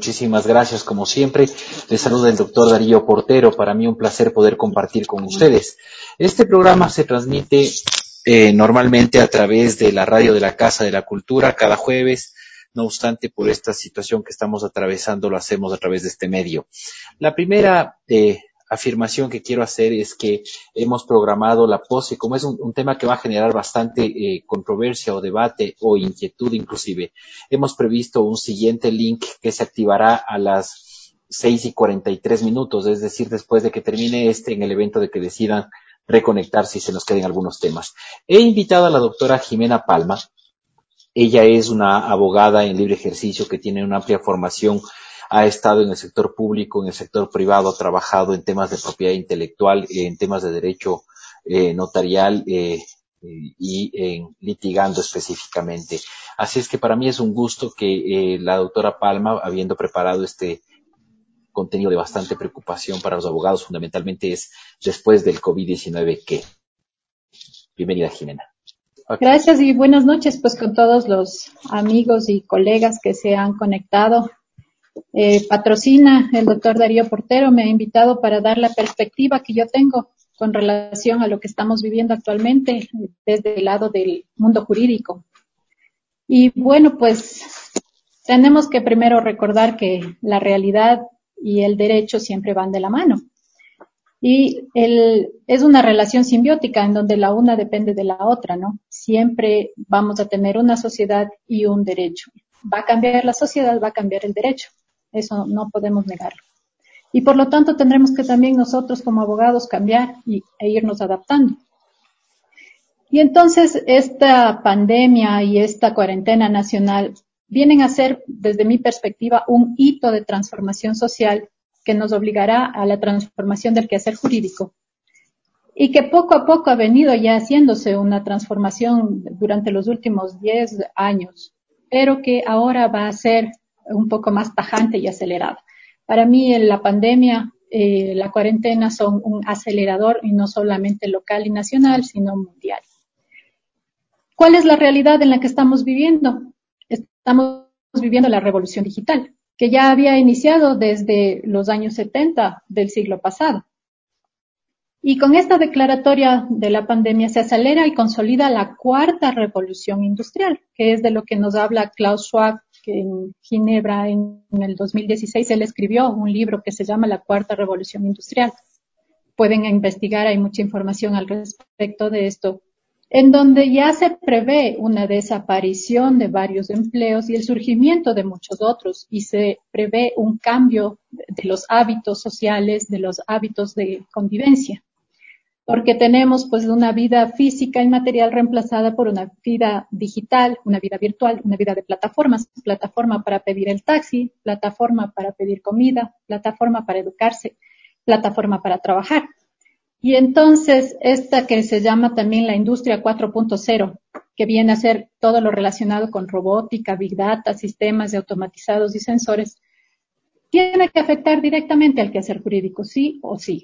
muchísimas gracias como siempre. Les saluda el doctor Darío Portero. Para mí un placer poder compartir con ustedes. Este programa se transmite normalmente a través de la radio de la Casa de la Cultura cada jueves. No obstante, por esta situación que estamos atravesando, lo hacemos a través de este medio. La primera afirmación que quiero hacer es que hemos programado la pose, como es un tema que va a generar bastante controversia o debate o inquietud inclusive, hemos previsto un siguiente link que se activará a las 6:43, es decir, después de que termine en el evento de que decidan reconectarse y se nos queden algunos temas. He invitado a la doctora Jimena Palma. Ella es una abogada en libre ejercicio que tiene una amplia formación, ha estado en el sector público, en el sector privado, ha trabajado en temas de propiedad intelectual, en temas de derecho notarial y en litigando específicamente. Así es que para mí es un gusto que la doctora Palma, habiendo preparado este contenido de bastante preocupación para los abogados, fundamentalmente es después del COVID-19 que. Bienvenida, Jimena. Okay. Gracias y buenas noches pues con todos los amigos y colegas que se han conectado. Patrocina el doctor Darío Portero, me ha invitado para dar la perspectiva que yo tengo con relación a lo que estamos viviendo actualmente desde el lado del mundo jurídico. Y bueno, pues tenemos que primero recordar que la realidad y el derecho siempre van de la mano. Y es una relación simbiótica en donde la una depende de la otra, ¿no? Siempre vamos a tener una sociedad y un derecho. Va a cambiar la sociedad, va a cambiar el derecho. Eso no podemos negarlo. Y por lo tanto tendremos que también nosotros como abogados cambiar e irnos adaptando. Y entonces esta pandemia y esta cuarentena nacional vienen a ser, desde mi perspectiva, un hito de transformación social que nos obligará a la transformación del quehacer jurídico y que poco a poco ha venido ya haciéndose una transformación durante los últimos 10 años, pero que ahora va a ser un poco más tajante y acelerada. Para mí la pandemia, la cuarentena son un acelerador y no solamente local y nacional, sino mundial. ¿Cuál es la realidad en la que estamos viviendo? Estamos viviendo la revolución digital, que ya había iniciado desde los años 70 del siglo pasado. Y con esta declaratoria de la pandemia se acelera y consolida la cuarta revolución industrial, que es de lo que nos habla Klaus Schwab, que en Ginebra en el 2016 él escribió un libro que se llama La Cuarta Revolución Industrial. Pueden investigar, hay mucha información al respecto de esto, en donde ya se prevé una desaparición de varios empleos y el surgimiento de muchos otros, y se prevé un cambio de los hábitos sociales, de los hábitos de convivencia, porque tenemos pues una vida física y material reemplazada por una vida digital, una vida virtual, una vida de plataformas, plataforma para pedir el taxi, plataforma para pedir comida, plataforma para educarse, plataforma para trabajar. Y entonces, esta que se llama también la industria 4.0, que viene a ser todo lo relacionado con robótica, big data, sistemas de automatizados y sensores, tiene que afectar directamente al quehacer jurídico, sí o sí.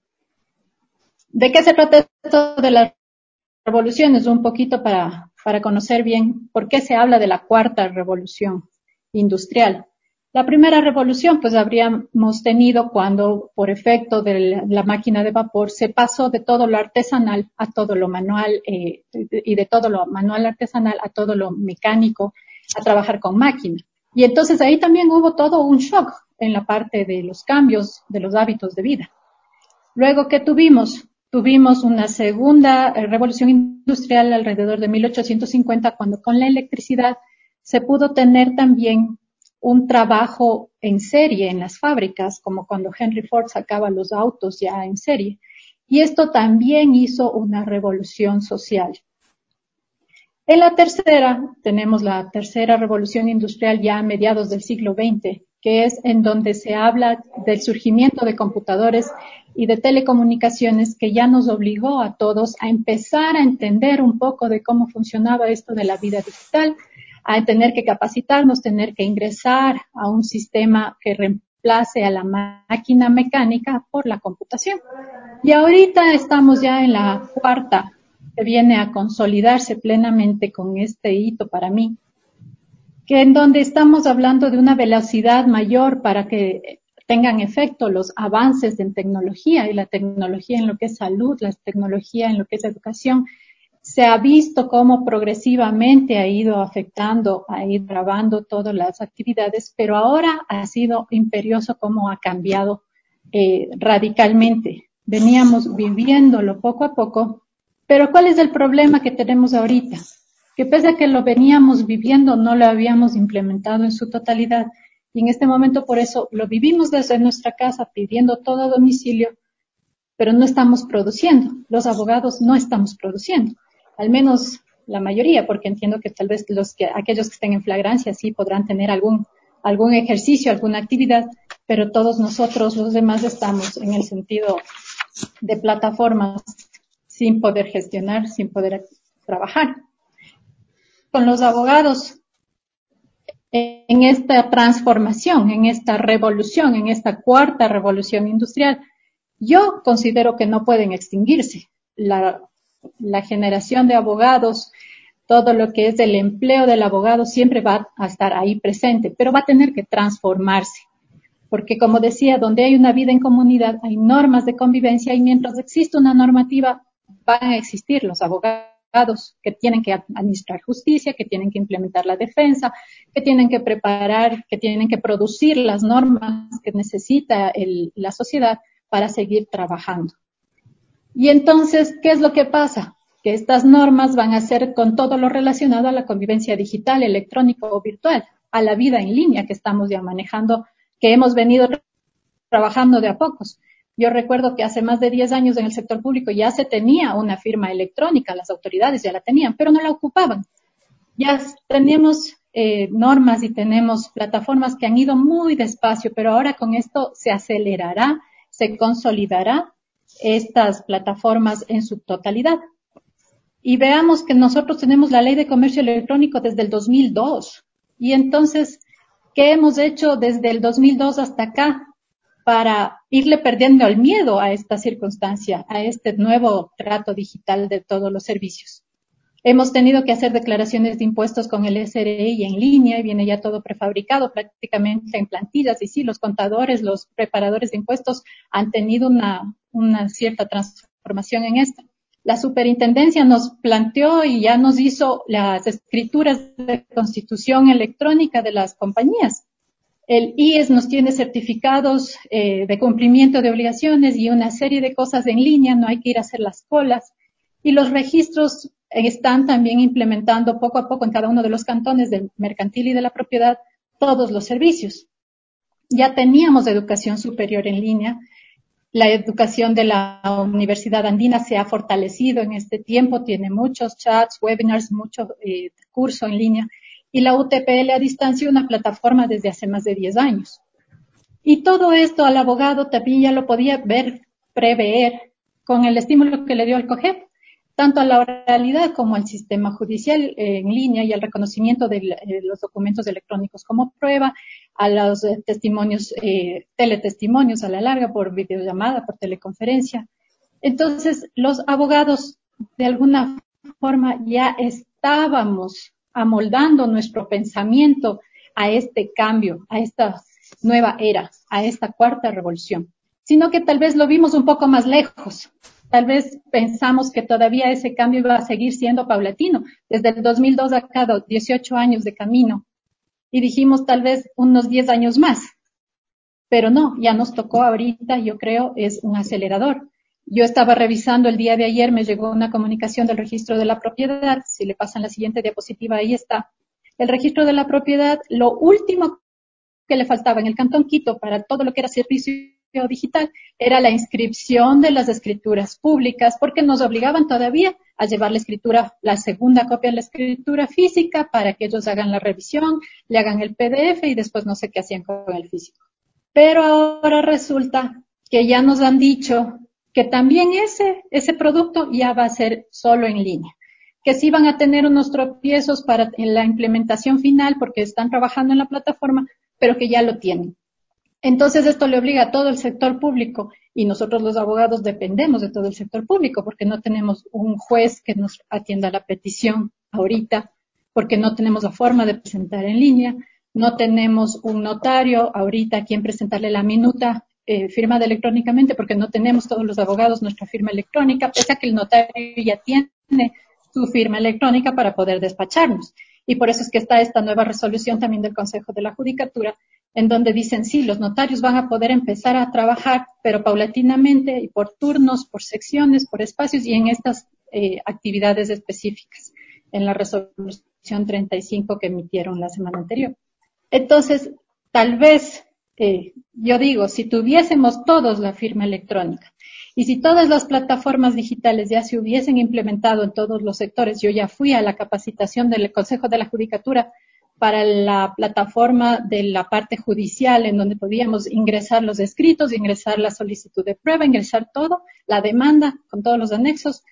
¿De qué se trata esto de las revoluciones? Un poquito para conocer bien por qué se habla de la cuarta revolución industrial. La primera revolución, pues habríamos tenido cuando, por efecto de la máquina de vapor, se pasó de todo lo artesanal a todo lo manual, y de todo lo manual artesanal a todo lo mecánico, a trabajar con máquina. Y entonces ahí también hubo todo un shock en la parte de los cambios de los hábitos de vida. Luego, ¿qué tuvimos? Tuvimos una segunda revolución industrial alrededor de 1850, cuando con la electricidad se pudo tener también un trabajo en serie en las fábricas, como cuando Henry Ford sacaba los autos ya en serie. Y esto también hizo una revolución social. En la tercera, tenemos la tercera revolución industrial ya a mediados del siglo XX, que es en donde se habla del surgimiento de computadores y de telecomunicaciones, que ya nos obligó a todos a empezar a entender un poco de cómo funcionaba esto de la vida digital, a tener que capacitarnos, tener que ingresar a un sistema que reemplace a la máquina mecánica por la computación. Y ahorita estamos ya en la cuarta, que viene a consolidarse plenamente con este hito para mí, que en donde estamos hablando de una velocidad mayor para que tengan efecto los avances en tecnología y la tecnología en lo que es salud, la tecnología en lo que es educación, se ha visto cómo progresivamente ha ido afectando, ha ido grabando todas las actividades, pero ahora ha sido imperioso cómo ha cambiado radicalmente. Veníamos viviéndolo poco a poco, pero ¿cuál es el problema que tenemos ahorita? Que pese a que lo veníamos viviendo, no lo habíamos implementado en su totalidad. Y en este momento, por eso, lo vivimos desde nuestra casa, pidiendo todo a domicilio, pero no estamos produciendo. Los abogados no estamos produciendo. Al menos la mayoría, porque entiendo que tal vez aquellos que estén en flagrancia sí podrán tener algún ejercicio, alguna actividad, pero todos nosotros, los demás, estamos en el sentido de plataformas sin poder gestionar, sin poder trabajar. Con los abogados, en esta transformación, en esta revolución, en esta cuarta revolución industrial, yo considero que no pueden extinguirse. La generación de abogados, todo lo que es el empleo del abogado siempre va a estar ahí presente, pero va a tener que transformarse. Porque como decía, donde hay una vida en comunidad, hay normas de convivencia y mientras existe una normativa, van a existir los abogados que tienen que administrar justicia, que tienen que implementar la defensa, que tienen que preparar, que tienen que producir las normas que necesita la sociedad para seguir trabajando. Y entonces, ¿qué es lo que pasa? Que estas normas van a ser con todo lo relacionado a la convivencia digital, electrónica o virtual, a la vida en línea que estamos ya manejando, que hemos venido trabajando de a pocos. Yo recuerdo que hace más de 10 años en el sector público ya se tenía una firma electrónica, las autoridades ya la tenían, pero no la ocupaban. Ya tenemos normas y tenemos plataformas que han ido muy despacio, pero ahora con esto se acelerará, se consolidará estas plataformas en su totalidad. Y veamos que nosotros tenemos la ley de comercio electrónico desde el 2002. Y entonces, ¿qué hemos hecho desde el 2002 hasta acá para irle perdiendo el miedo a esta circunstancia, a este nuevo trato digital de todos los servicios? Hemos tenido que hacer declaraciones de impuestos con el SRI en línea y viene ya todo prefabricado prácticamente en plantillas. Y sí, los contadores, los preparadores de impuestos han tenido una cierta transformación en esto. La superintendencia nos planteó y ya nos hizo las escrituras de constitución electrónica de las compañías. El IES nos tiene certificados de cumplimiento de obligaciones y una serie de cosas en línea, no hay que ir a hacer las colas. Y los registros están también implementando poco a poco en cada uno de los cantones del mercantil y de la propiedad todos los servicios. Ya teníamos educación superior en línea. La educación de la Universidad Andina se ha fortalecido en este tiempo, tiene muchos chats, webinars, mucho curso en línea. Y la UTPL a distancia, una plataforma desde hace más de 10 años. Y todo esto al abogado también ya lo podía prever con el estímulo que le dio al COGEP, tanto a la oralidad como al sistema judicial en línea y al reconocimiento de los documentos electrónicos como prueba, a los testimonios, teletestimonios a la larga por videollamada, por teleconferencia. Entonces, los abogados de alguna forma ya estábamos amoldando nuestro pensamiento a este cambio, a esta nueva era, a esta cuarta revolución, sino que tal vez lo vimos un poco más lejos. Tal vez pensamos que todavía ese cambio iba a seguir siendo paulatino. Desde el 2002 acá, 18 años de camino. Y dijimos tal vez unos 10 años más. Pero no, ya nos tocó ahorita, yo creo, es un acelerador. Yo estaba revisando el día de ayer, me llegó una comunicación del registro de la propiedad. Si le pasan la siguiente diapositiva, ahí está. El registro de la propiedad, lo último que le faltaba en el Cantón Quito para todo lo que era servicio digital era la inscripción de las escrituras públicas, porque nos obligaban todavía a llevar la escritura, la segunda copia de la escritura física para que ellos hagan la revisión, le hagan el PDF y después no sé qué hacían con el físico. Pero ahora resulta que ya nos han dicho que también ese producto ya va a ser solo en línea, que sí van a tener unos tropiezos en la implementación final porque están trabajando en la plataforma, pero que ya lo tienen. Entonces esto le obliga a todo el sector público y nosotros los abogados dependemos de todo el sector público porque no tenemos un juez que nos atienda la petición ahorita porque no tenemos la forma de presentar en línea, no tenemos un notario ahorita a quien presentarle la minuta firmada electrónicamente, porque no tenemos todos los abogados nuestra firma electrónica, pese a que el notario ya tiene su firma electrónica para poder despacharnos. Y por eso es que está esta nueva resolución también del Consejo de la Judicatura, en donde dicen, sí, los notarios van a poder empezar a trabajar, pero paulatinamente y por turnos, por secciones, por espacios y en estas actividades específicas, en la resolución 35 que emitieron la semana anterior. Entonces, tal vez, yo digo, si tuviésemos todos la firma electrónica y si todas las plataformas digitales ya se hubiesen implementado en todos los sectores, yo ya fui a la capacitación del Consejo de la Judicatura para la plataforma de la parte judicial, en donde podíamos ingresar los escritos, ingresar la solicitud de prueba, ingresar todo, la demanda con todos los anexos,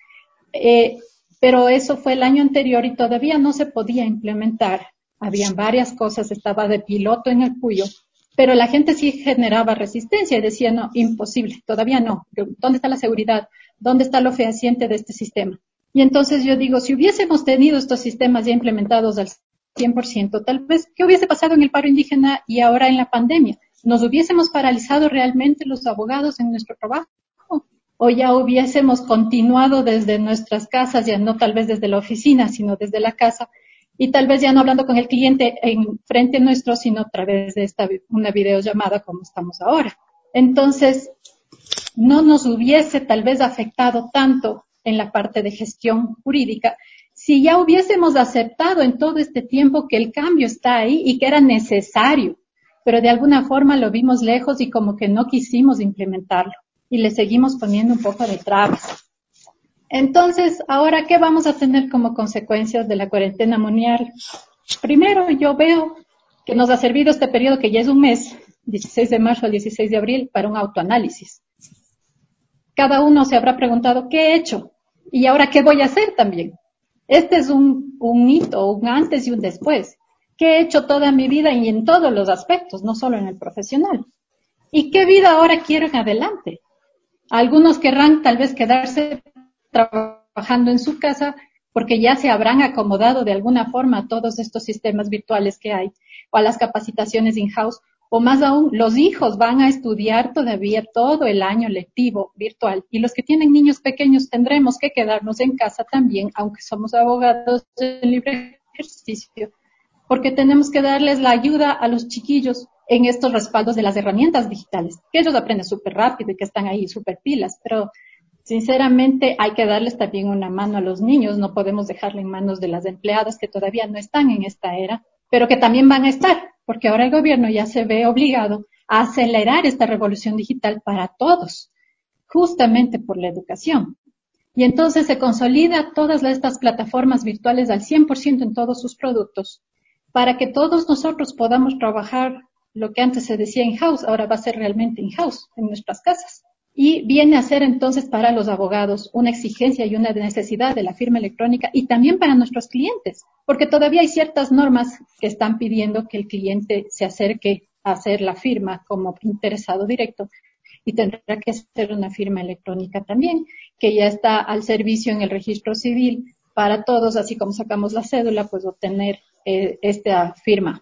pero eso fue el año anterior y todavía no se podía implementar. Habían varias cosas, estaba de piloto en el Puyo, pero la gente sí generaba resistencia y decía, no, imposible, todavía no. ¿Dónde está la seguridad? ¿Dónde está lo fehaciente de este sistema? Y entonces yo digo, si hubiésemos tenido estos sistemas ya implementados al 100%, tal vez, ¿qué hubiese pasado en el paro indígena y ahora en la pandemia? ¿Nos hubiésemos paralizado realmente los abogados en nuestro trabajo? ¿O ya hubiésemos continuado desde nuestras casas, ya no tal vez desde la oficina, sino desde la casa, y tal vez ya no hablando con el cliente en frente nuestro, sino a través de una videollamada como estamos ahora? Entonces, no nos hubiese tal vez afectado tanto en la parte de gestión jurídica si ya hubiésemos aceptado en todo este tiempo que el cambio está ahí y que era necesario, pero de alguna forma lo vimos lejos y como que no quisimos implementarlo y le seguimos poniendo un poco de trabas. Entonces, ahora, ¿qué vamos a tener como consecuencias de la cuarentena mundial? Primero, yo veo que nos ha servido este periodo, que ya es un mes, 16 de marzo al 16 de abril, para un autoanálisis. Cada uno se habrá preguntado, ¿qué he hecho? ¿Y ahora qué voy a hacer también? Este es un hito, un antes y un después. ¿Qué he hecho toda mi vida y en todos los aspectos, no solo en el profesional? ¿Y qué vida ahora quiero en adelante? Algunos querrán tal vez quedarse trabajando en su casa porque ya se habrán acomodado de alguna forma a todos estos sistemas virtuales que hay o a las capacitaciones in-house, o más aún, los hijos van a estudiar todavía todo el año lectivo virtual y los que tienen niños pequeños tendremos que quedarnos en casa también, aunque somos abogados de libre ejercicio, porque tenemos que darles la ayuda a los chiquillos en estos respaldos de las herramientas digitales, que ellos aprenden súper rápido y que están ahí súper pilas, pero sinceramente hay que darles también una mano a los niños, no podemos dejarle en manos de las empleadas que todavía no están en esta era, pero que también van a estar, porque ahora el gobierno ya se ve obligado a acelerar esta revolución digital para todos, justamente por la educación. Y entonces se consolida todas estas plataformas virtuales al 100% en todos sus productos, para que todos nosotros podamos trabajar lo que antes se decía in-house, ahora va a ser realmente in-house, en nuestras casas. Y viene a ser entonces para los abogados una exigencia y una necesidad de la firma electrónica y también para nuestros clientes, porque todavía hay ciertas normas que están pidiendo que el cliente se acerque a hacer la firma como interesado directo y tendrá que ser una firma electrónica también, que ya está al servicio en el registro civil para todos, así como sacamos la cédula, pues obtener esta firma.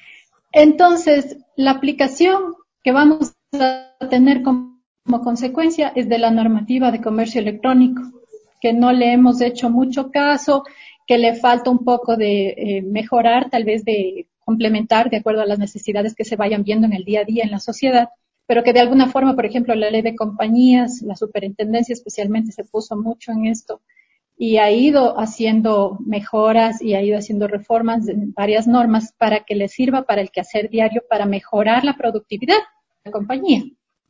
Entonces, la aplicación que vamos a tener como consecuencia es de la normativa de comercio electrónico, que no le hemos hecho mucho caso, que le falta un poco de mejorar, tal vez de complementar de acuerdo a las necesidades que se vayan viendo en el día a día en la sociedad, pero que de alguna forma, por ejemplo, la ley de compañías, la superintendencia especialmente se puso mucho en esto y ha ido haciendo mejoras y ha ido haciendo reformas en varias normas para que le sirva para el quehacer diario, para mejorar la productividad de la compañía.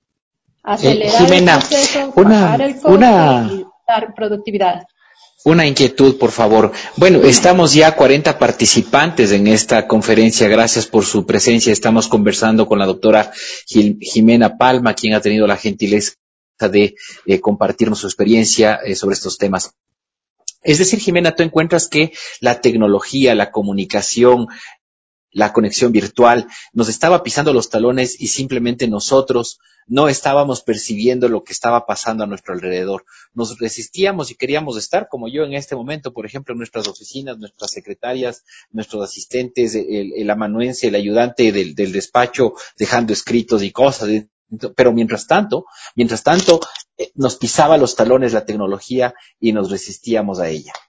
Acelerar Jimena, el proceso, bajar el costo y dar productividad. Una inquietud, por favor. Bueno, estamos ya 40 participantes en esta conferencia. Gracias por su presencia. Estamos conversando con la doctora Jimena Palma, quien ha tenido la gentileza de compartirnos su experiencia sobre estos temas. Es decir, Jimena, ¿tú encuentras que la tecnología, la comunicación, la conexión virtual, nos estaba pisando los talones y simplemente nosotros no estábamos percibiendo lo que estaba pasando a nuestro alrededor. Nos resistíamos y queríamos estar como yo en este momento, por ejemplo, en nuestras oficinas, nuestras secretarias, nuestros asistentes, el amanuense, el ayudante del despacho, dejando escritos y cosas. Pero mientras tanto, nos pisaba los talones la tecnología y nos resistíamos a ella.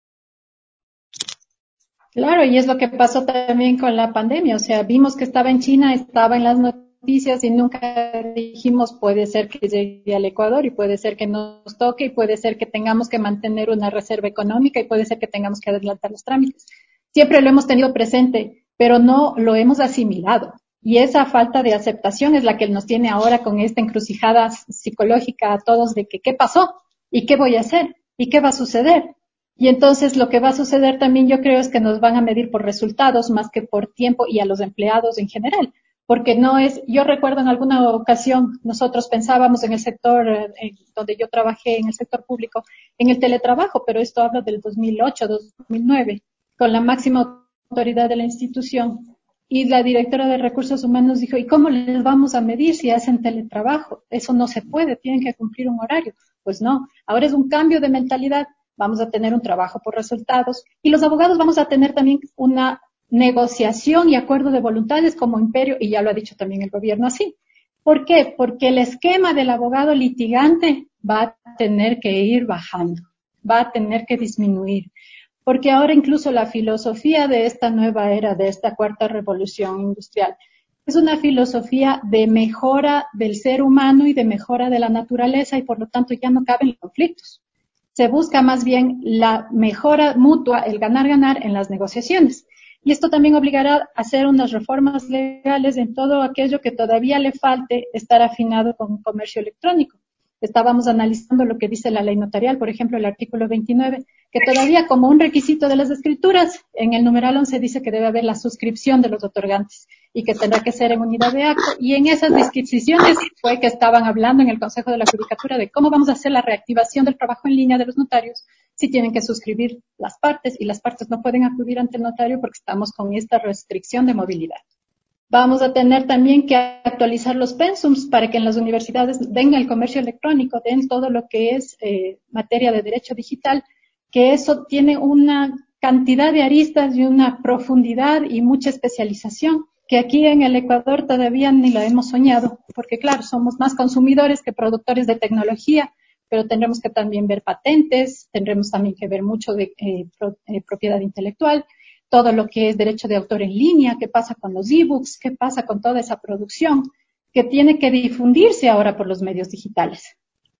Claro, y es lo que pasó también con la pandemia. O sea, vimos que estaba en China, estaba en las noticias y nunca dijimos puede ser que llegue al Ecuador y puede ser que nos toque y puede ser que tengamos que mantener una reserva económica y puede ser que tengamos que adelantar los trámites. Siempre lo hemos tenido presente, pero no lo hemos asimilado. Y esa falta de aceptación es la que nos tiene ahora con esta encrucijada psicológica a todos de que qué pasó y qué voy a hacer y qué va a suceder. Y entonces lo que va a suceder también yo creo es que nos van a medir por resultados más que por tiempo y a los empleados en general. Porque no es, yo recuerdo en alguna ocasión nosotros pensábamos en el sector donde yo trabajé, en el sector público, en el teletrabajo, pero esto habla del 2008, 2009, con la máxima autoridad de la institución. Y la directora de Recursos Humanos dijo, ¿y cómo les vamos a medir si hacen teletrabajo? Eso no se puede, tienen que cumplir un horario. Pues no, ahora es un cambio de mentalidad, vamos a tener un trabajo por resultados y los abogados vamos a tener también una negociación y acuerdo de voluntades como imperio, y ya lo ha dicho también el gobierno así. ¿Por qué? Porque el esquema del abogado litigante va a tener que ir bajando, va a tener que disminuir. Porque ahora incluso la filosofía de esta nueva era, de esta cuarta revolución industrial, es una filosofía de mejora del ser humano y de mejora de la naturaleza y por lo tanto ya no caben conflictos. Se busca más bien la mejora mutua, el ganar-ganar en las negociaciones. Y esto también obligará a hacer unas reformas legales en todo aquello que todavía le falte estar afinado con comercio electrónico. Estábamos analizando lo que dice la ley notarial, por ejemplo, el artículo 29, que todavía como un requisito de las escrituras, en el numeral 11 dice que debe haber la suscripción de los otorgantes y que tendrá que ser en unidad de acto. Y en esas disquisiciones fue que estaban hablando en el Consejo de la Judicatura de cómo vamos a hacer la reactivación del trabajo en línea de los notarios si tienen que suscribir las partes y las partes no pueden acudir ante el notario porque estamos con esta restricción de movilidad. Vamos a tener también que actualizar los pensums para que en las universidades venga el comercio electrónico, den todo lo que es materia de derecho digital, que eso tiene una cantidad de aristas y una profundidad y mucha especialización que aquí en el Ecuador todavía ni la hemos soñado, porque claro, somos más consumidores que productores de tecnología, pero tendremos que también ver patentes, tendremos también que ver mucho de propiedad intelectual, todo lo que es derecho de autor en línea, qué pasa con los ebooks, qué pasa con toda esa producción que tiene que difundirse ahora por los medios digitales.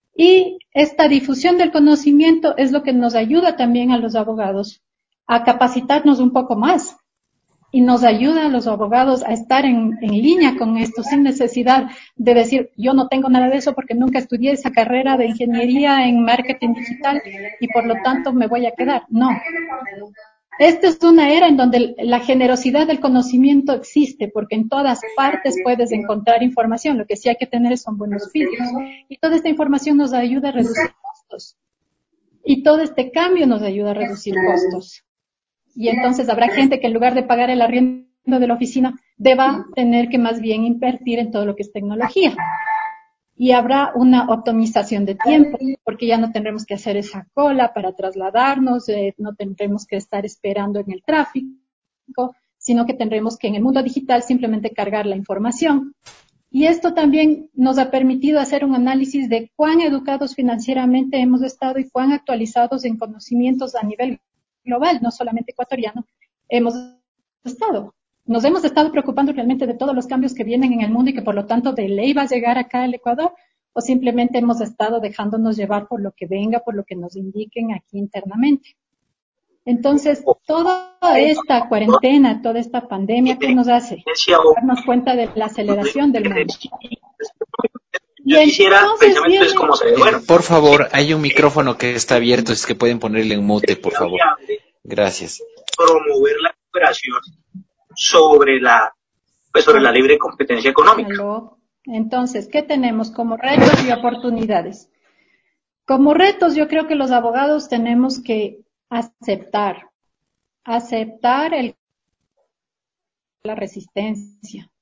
Y esta difusión del conocimiento es lo que nos ayuda también a los abogados a capacitarnos un poco más y nos ayuda a los abogados a estar en línea con esto sin necesidad de decir yo no tengo nada de eso porque nunca estudié esa carrera de ingeniería en marketing digital y por lo tanto me voy a quedar. No. Esta es una era en donde la generosidad del conocimiento existe, porque en todas partes puedes encontrar información. Lo que sí hay que tener son buenos filtros. Y toda esta información nos ayuda a reducir costos. Y todo este cambio nos ayuda a reducir costos. Y entonces habrá gente que en lugar de pagar el arriendo de la oficina, deba tener que más bien invertir en todo lo que es tecnología. Y habrá una optimización de tiempo, porque ya no tendremos que hacer esa cola para trasladarnos, no tendremos que estar esperando en el tráfico, sino que tendremos que en el mundo digital simplemente cargar la información. Y esto también nos ha permitido hacer un análisis de cuán educados financieramente hemos estado y cuán actualizados en conocimientos a nivel global, no solamente ecuatoriano, hemos estado. Nos hemos estado preocupando realmente de todos los cambios que vienen en el mundo y que por lo tanto de ley va a llegar acá al Ecuador, o simplemente hemos estado dejándonos llevar por lo que venga, por lo que nos indiquen aquí internamente. Entonces, toda esta cuarentena, toda esta pandemia, ¿qué nos hace? Darnos cuenta de la aceleración del mundo. Yo quisiera precisamente es como se bueno. Por favor, hay un micrófono que está abierto, es que pueden ponerle en mute, por favor. Gracias. Promover la cooperación sobre la libre competencia económica. ¿Aló? Entonces, ¿qué tenemos como retos y oportunidades? Como retos, yo creo que los abogados tenemos que aceptar el la resistencia,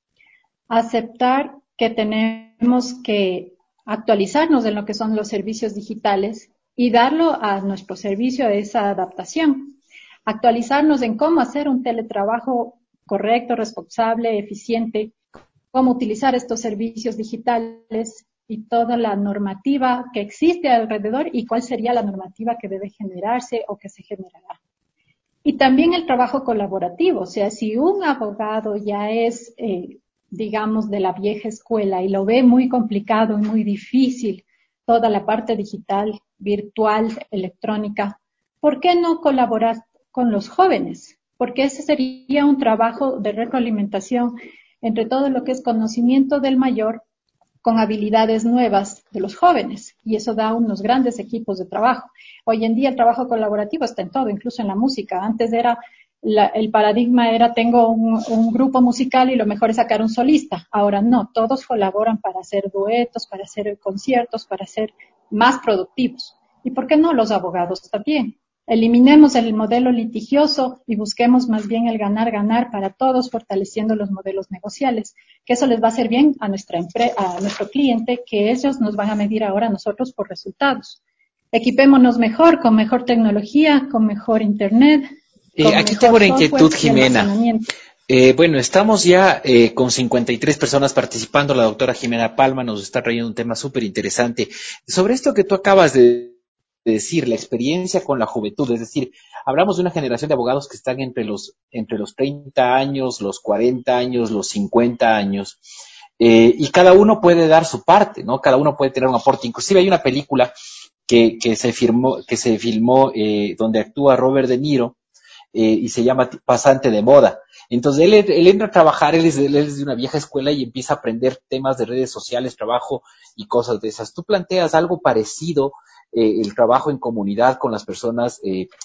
aceptar que tenemos que actualizarnos en lo que son los servicios digitales y darlo a nuestro servicio a esa adaptación. Actualizarnos en cómo hacer un teletrabajo correcto, responsable, eficiente, cómo utilizar estos servicios digitales y toda la normativa que existe alrededor y cuál sería la normativa que debe generarse o que se generará. Y también el trabajo colaborativo, o sea, si un abogado ya es, digamos, de la vieja escuela y lo ve muy complicado y muy difícil, toda la parte digital, virtual, electrónica, ¿por qué no colaborar con los jóvenes? Porque ese sería un trabajo de retroalimentación entre todo lo que es conocimiento del mayor con habilidades nuevas de los jóvenes y eso da unos grandes equipos de trabajo. Hoy en día el trabajo colaborativo está en todo, incluso en la música. Antes era el paradigma era tengo un grupo musical y lo mejor es sacar un solista. Ahora no, todos colaboran para hacer duetos, para hacer conciertos, para ser más productivos. ¿Y por qué no los abogados también? Eliminemos el modelo litigioso y busquemos más bien el ganar-ganar para todos, fortaleciendo los modelos negociales, que eso les va a hacer bien a a nuestro cliente, que ellos nos van a medir ahora a nosotros por resultados. Equipémonos mejor, con mejor tecnología, con mejor internet. Aquí tengo una inquietud, Jimena. Bueno, estamos ya con 53 personas participando. La doctora Jimena Palma nos está trayendo un tema súper interesante. Sobre esto que tú acabas de decir, la experiencia con la juventud, es decir, hablamos de una generación de abogados que están entre los 30 años, los 40 años, los 50 años, y cada uno puede dar su parte, ¿no? Cada uno puede tener un aporte. Inclusive hay una película que se filmó donde actúa Robert De Niro, y se llama Pasante de Moda. Entonces él entra a trabajar, él es de una vieja escuela y empieza a aprender temas de redes sociales, trabajo y cosas de esas. Tú planteas algo parecido, el trabajo en comunidad con las personas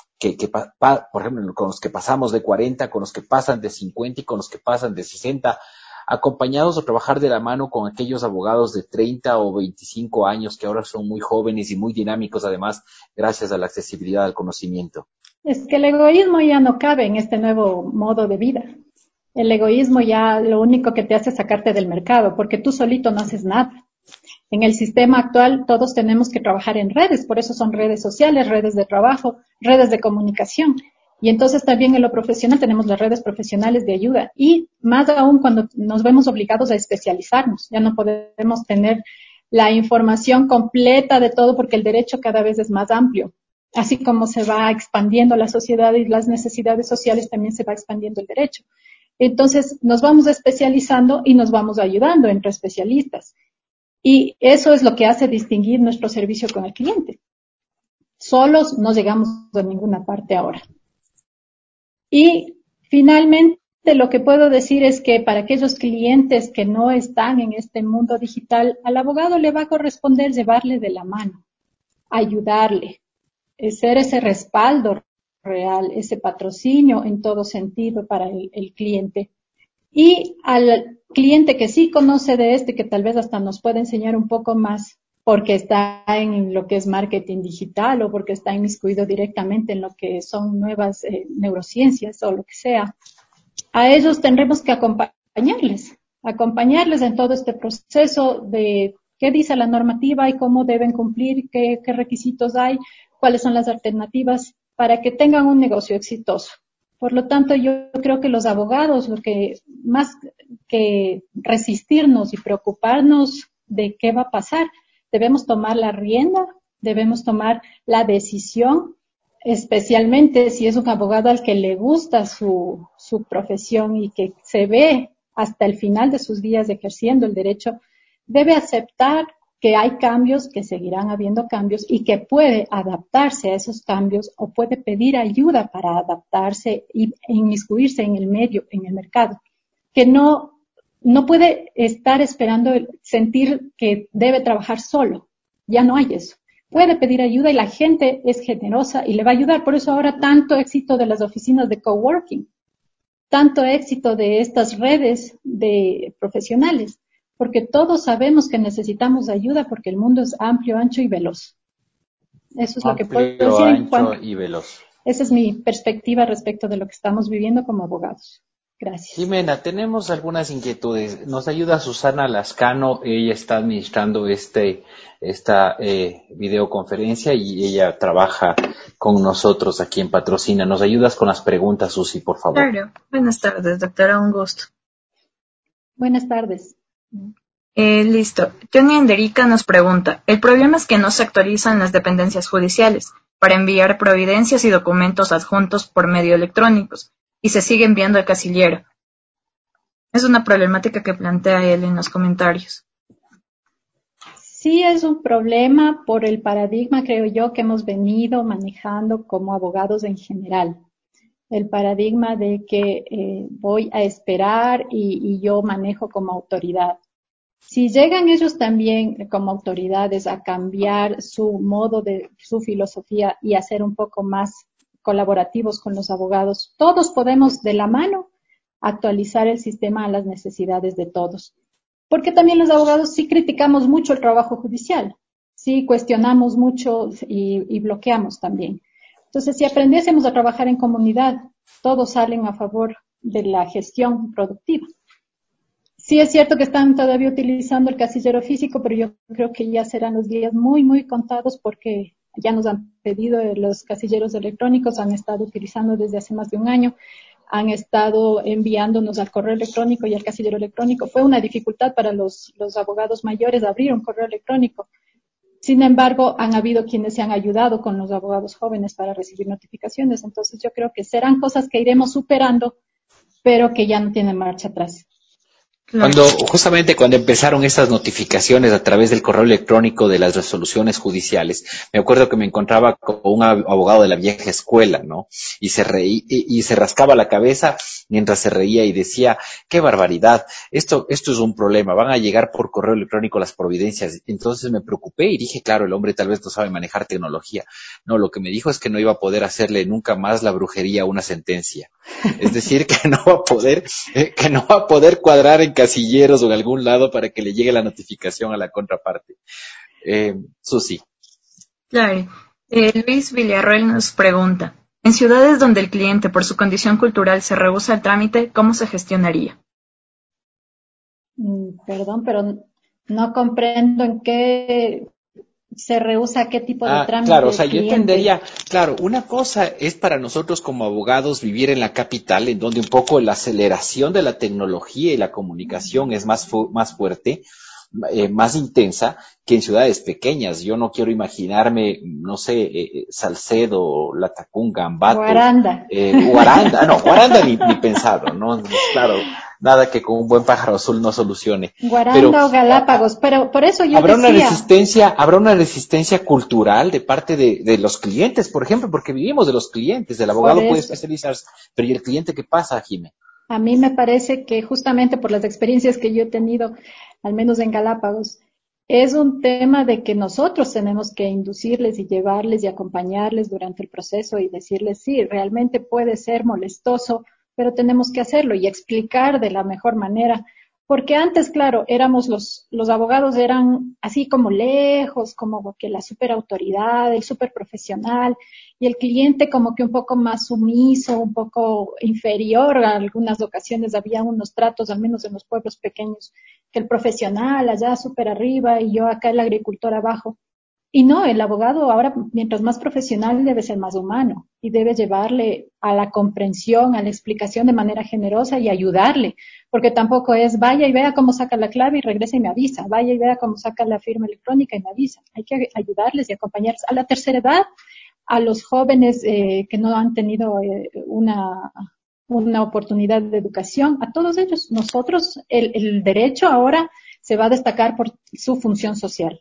por ejemplo, con los que pasamos de 40, con los que pasan de 50 y con los que pasan de 60, acompañados o trabajar de la mano con aquellos abogados de 30 o 25 años que ahora son muy jóvenes y muy dinámicos, además, gracias a la accesibilidad al conocimiento. Es que el egoísmo ya no cabe en este nuevo modo de vida. El egoísmo ya lo único que te hace es sacarte del mercado, porque tú solito no haces nada. En el sistema actual todos tenemos que trabajar en redes, por eso son redes sociales, redes de trabajo, redes de comunicación. Y entonces también en lo profesional tenemos las redes profesionales de ayuda y más aún cuando nos vemos obligados a especializarnos. Ya no podemos tener la información completa de todo porque el derecho cada vez es más amplio. Así como se va expandiendo la sociedad y las necesidades sociales, también se va expandiendo el derecho. Entonces nos vamos especializando y nos vamos ayudando entre especialistas. Y eso es lo que hace distinguir nuestro servicio con el cliente. Solos no llegamos a ninguna parte ahora. Y finalmente lo que puedo decir es que para aquellos clientes que no están en este mundo digital, al abogado le va a corresponder llevarle de la mano, ayudarle, ser ese respaldo real, ese patrocinio en todo sentido para el cliente. Y al cliente que sí conoce de que tal vez hasta nos puede enseñar un poco más porque está en lo que es marketing digital o porque está inmiscuido directamente en lo que son nuevas neurociencias o lo que sea, a ellos tendremos que acompañarles en todo este proceso de qué dice la normativa y cómo deben cumplir, qué requisitos hay, cuáles son las alternativas para que tengan un negocio exitoso. Por lo tanto, yo creo que los abogados, lo que más que resistirnos y preocuparnos de qué va a pasar, debemos tomar la rienda, debemos tomar la decisión, especialmente si es un abogado al que le gusta su profesión y que se ve hasta el final de sus días ejerciendo el derecho, debe aceptar que hay cambios, que seguirán habiendo cambios y que puede adaptarse a esos cambios o puede pedir ayuda para adaptarse e inmiscuirse en el medio, en el mercado, que no puede estar esperando sentir que debe trabajar solo. Ya no hay eso. Puede pedir ayuda y la gente es generosa y le va a ayudar. Por eso ahora tanto éxito de las oficinas de coworking, tanto éxito de estas redes de profesionales, porque todos sabemos que necesitamos ayuda porque el mundo es amplio, ancho y veloz. Eso es lo que puedo decir en cuanto. Y veloz. Esa es mi perspectiva respecto de lo que estamos viviendo como abogados. Gracias. Jimena, tenemos algunas inquietudes. Nos ayuda Susana Lascano, ella está administrando esta videoconferencia y ella trabaja con nosotros aquí en Patrocina. ¿Nos ayudas con las preguntas, Susi, por favor? Claro. Buenas tardes, doctora, un gusto. Buenas tardes. Listo. Johnny Enderica nos pregunta, el problema es que no se actualizan las dependencias judiciales para enviar providencias y documentos adjuntos por medio electrónicos y se sigue enviando al casillero. Es una problemática que plantea él en los comentarios. Sí, es un problema por el paradigma, creo yo, que hemos venido manejando como abogados en general. El paradigma de que voy a esperar y yo manejo como autoridad. Si llegan ellos también como autoridades a cambiar su modo de su filosofía y a ser un poco más colaborativos con los abogados, todos podemos de la mano actualizar el sistema a las necesidades de todos. Porque también los abogados sí criticamos mucho el trabajo judicial, sí cuestionamos mucho y bloqueamos también. Entonces, si aprendiésemos a trabajar en comunidad, todos salen a favor de la gestión productiva. Sí es cierto que están todavía utilizando el casillero físico, pero yo creo que ya serán los días muy, muy contados porque ya nos han pedido los casilleros electrónicos, han estado utilizando desde hace más de un año, han estado enviándonos al correo electrónico y al casillero electrónico. Fue una dificultad para los abogados mayores abrir un correo electrónico. Sin embargo, han habido quienes se han ayudado con los abogados jóvenes para recibir notificaciones. Entonces, yo creo que serán cosas que iremos superando, pero que ya no tienen marcha atrás. Justamente cuando empezaron estas notificaciones a través del correo electrónico de las resoluciones judiciales, me acuerdo que me encontraba con un abogado de la vieja escuela, ¿no? Y se reía, y se rascaba la cabeza mientras se reía y decía, qué barbaridad, esto es un problema, van a llegar por correo electrónico las providencias. Entonces me preocupé y dije, claro, el hombre tal vez no sabe manejar tecnología. No, lo que me dijo es que no iba a poder hacerle nunca más la brujería a una sentencia. Es decir, que no va a poder cuadrar en casilleros o en algún lado para que le llegue la notificación a la contraparte. Susi. Claro. Luis Villarroel nos pregunta, en ciudades donde el cliente por su condición cultural se rehúsa al trámite, ¿cómo se gestionaría? Perdón, pero no comprendo en qué se rehúsa, qué tipo de trámite. Claro, o sea, yo cliente. entendería, claro, una cosa es para nosotros como abogados vivir en la capital, en donde un poco la aceleración de la tecnología y la comunicación es más fuerte, más intensa que en ciudades pequeñas. Yo no quiero imaginarme, no sé, Salcedo, Latacunga, Ambato. Guaranda. Guaranda ni pensado, ¿no? Claro, nada que con un buen pájaro azul no solucione. Guaranda o Galápagos, pero por eso yo habrá decía. Habrá una resistencia cultural de parte de los clientes, por ejemplo, porque vivimos de los clientes, el abogado puede especializarse, pero ¿y el cliente qué pasa, Jimé? A mí me parece que justamente por las experiencias que yo he tenido, al menos en Galápagos, es un tema de que nosotros tenemos que inducirles y llevarles y acompañarles durante el proceso y decirles, sí, realmente puede ser molestoso, pero tenemos que hacerlo y explicar de la mejor manera. Porque antes, claro, los abogados eran así como lejos, como que la superautoridad, el superprofesional, y el cliente como que un poco más sumiso, un poco inferior. A algunas ocasiones había unos tratos, al menos en los pueblos pequeños, que el profesional allá súper arriba y yo acá el agricultor abajo. Y no, el abogado ahora, mientras más profesional, debe ser más humano y debe llevarle a la comprensión, a la explicación de manera generosa y ayudarle, porque tampoco es vaya y vea cómo saca la clave y regresa y me avisa, vaya y vea cómo saca la firma electrónica y me avisa. Hay que ayudarles y acompañarles a la tercera edad, a los jóvenes que no han tenido una oportunidad de educación, a todos ellos. Nosotros, el derecho ahora se va a destacar por su función social.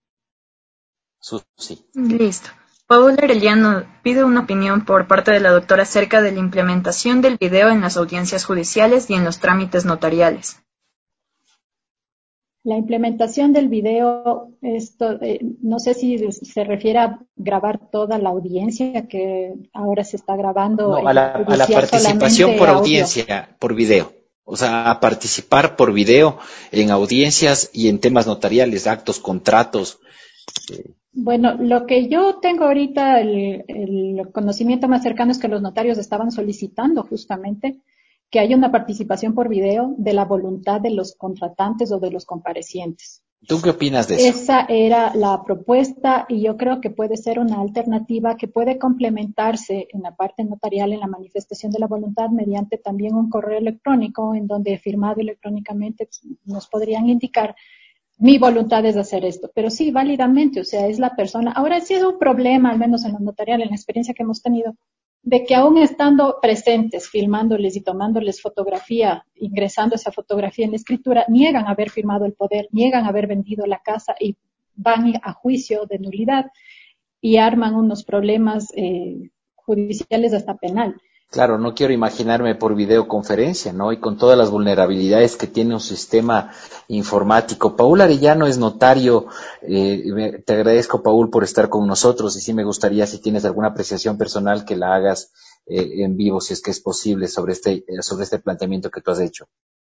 Sí. Listo. Paula Arellano pide una opinión por parte de la doctora acerca de la implementación del video en las audiencias judiciales y en los trámites notariales. La implementación del video, no sé si se refiere a grabar toda la audiencia que ahora se está grabando. No, a la participación por audiencia, por video. O sea, a participar por video en audiencias y en temas notariales, actos, contratos. Bueno, lo que yo tengo ahorita, el conocimiento más cercano es que los notarios estaban solicitando justamente que haya una participación por video de la voluntad de los contratantes o de los comparecientes. ¿Tú qué opinas de eso? Esa era la propuesta y yo creo que puede ser una alternativa que puede complementarse en la parte notarial, en la manifestación de la voluntad, mediante también un correo electrónico en donde firmado electrónicamente nos podrían indicar mi voluntad es hacer esto, pero sí, válidamente, o sea, es la persona. Ahora sí es un problema, al menos en lo notarial, en la experiencia que hemos tenido, de que aún estando presentes, filmándoles y tomándoles fotografía, ingresando esa fotografía en la escritura, niegan haber firmado el poder, niegan haber vendido la casa y van a juicio de nulidad y arman unos problemas judiciales hasta penal. Claro, no quiero imaginarme por videoconferencia, ¿no? Y con todas las vulnerabilidades que tiene un sistema informático. Paul Arellano es notario. Te agradezco, Paul, por estar con nosotros y sí me gustaría, si tienes alguna apreciación personal, que la hagas en vivo, si es que es posible, sobre este planteamiento que tú has hecho.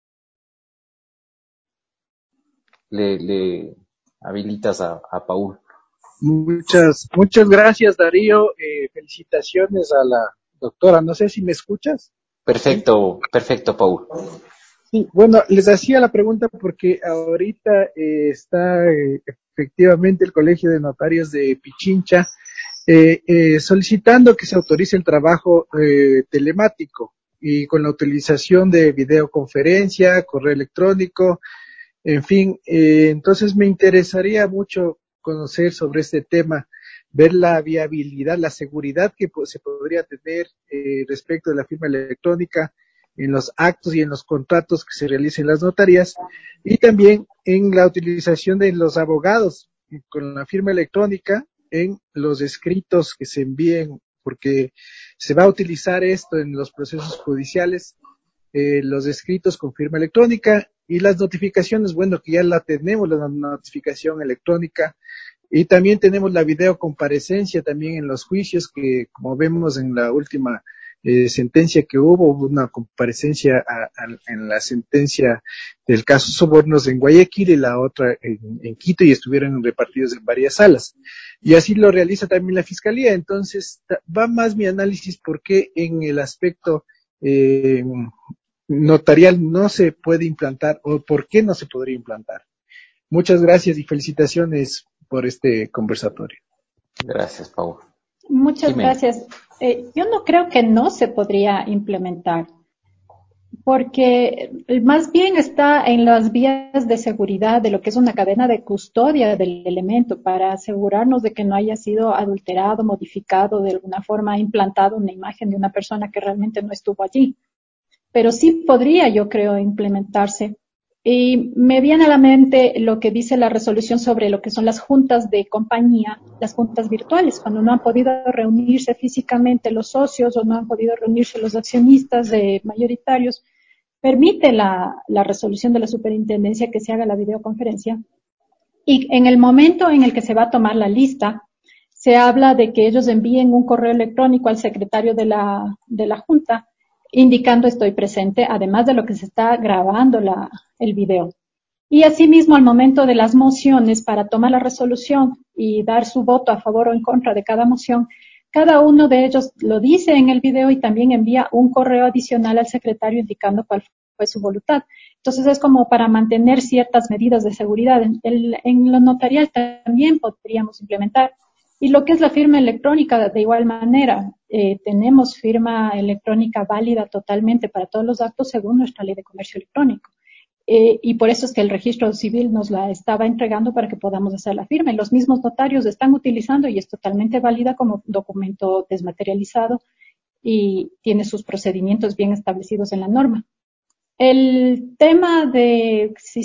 Le habilitas a Paul. Muchas gracias, Darío. Felicitaciones a la doctora. No sé si me escuchas. Perfecto, perfecto, Paul. Sí, bueno, les hacía la pregunta porque ahorita está efectivamente el Colegio de Notarios de Pichincha solicitando que se autorice el trabajo telemático y con la utilización de videoconferencia, correo electrónico, en fin. Entonces me interesaría mucho conocer sobre este tema, ver la viabilidad, la seguridad que se podría tener respecto de la firma electrónica en los actos y en los contratos que se realicen en las notarías, y también en la utilización de los abogados con la firma electrónica en los escritos que se envíen, porque se va a utilizar esto en los procesos judiciales, los escritos con firma electrónica y las notificaciones, bueno, que ya la tenemos, la notificación electrónica, y también tenemos la videocomparecencia también en los juicios, que como vemos en la última sentencia que hubo una comparecencia en la sentencia del caso Sobornos en Guayaquil y la otra en Quito, y estuvieron repartidos en varias salas. Y así lo realiza también la Fiscalía. Entonces, va más mi análisis por qué en el aspecto notarial no se puede implantar, o por qué no se podría implantar. Muchas gracias y felicitaciones por este conversatorio. Gracias, Paul. Muchas gracias. Yo no creo que no se podría implementar, porque más bien está en las vías de seguridad de lo que es una cadena de custodia del elemento, para asegurarnos de que no haya sido adulterado, modificado, de alguna forma implantado una imagen de una persona que realmente no estuvo allí. Pero sí podría, yo creo, implementarse. Y me viene a la mente lo que dice la resolución sobre lo que son las juntas de compañía, las juntas virtuales, cuando no han podido reunirse físicamente los socios o no han podido reunirse los accionistas mayoritarios. Permite la resolución de la superintendencia que se haga la videoconferencia. Y en el momento en el que se va a tomar la lista, se habla de que ellos envíen un correo electrónico al secretario de la junta, indicando estoy presente, además de lo que se está grabando el video. Y asimismo, al momento de las mociones, para tomar la resolución y dar su voto a favor o en contra de cada moción, cada uno de ellos lo dice en el video y también envía un correo adicional al secretario indicando cuál fue su voluntad. Entonces es como para mantener ciertas medidas de seguridad. En lo notarial también podríamos implementar. Y lo que es la firma electrónica, de igual manera, tenemos firma electrónica válida totalmente para todos los actos según nuestra ley de comercio electrónico. Y por eso es que el registro civil nos la estaba entregando para que podamos hacer la firma. Y los mismos notarios están utilizando y es totalmente válida como documento desmaterializado y tiene sus procedimientos bien establecidos en la norma. El tema de si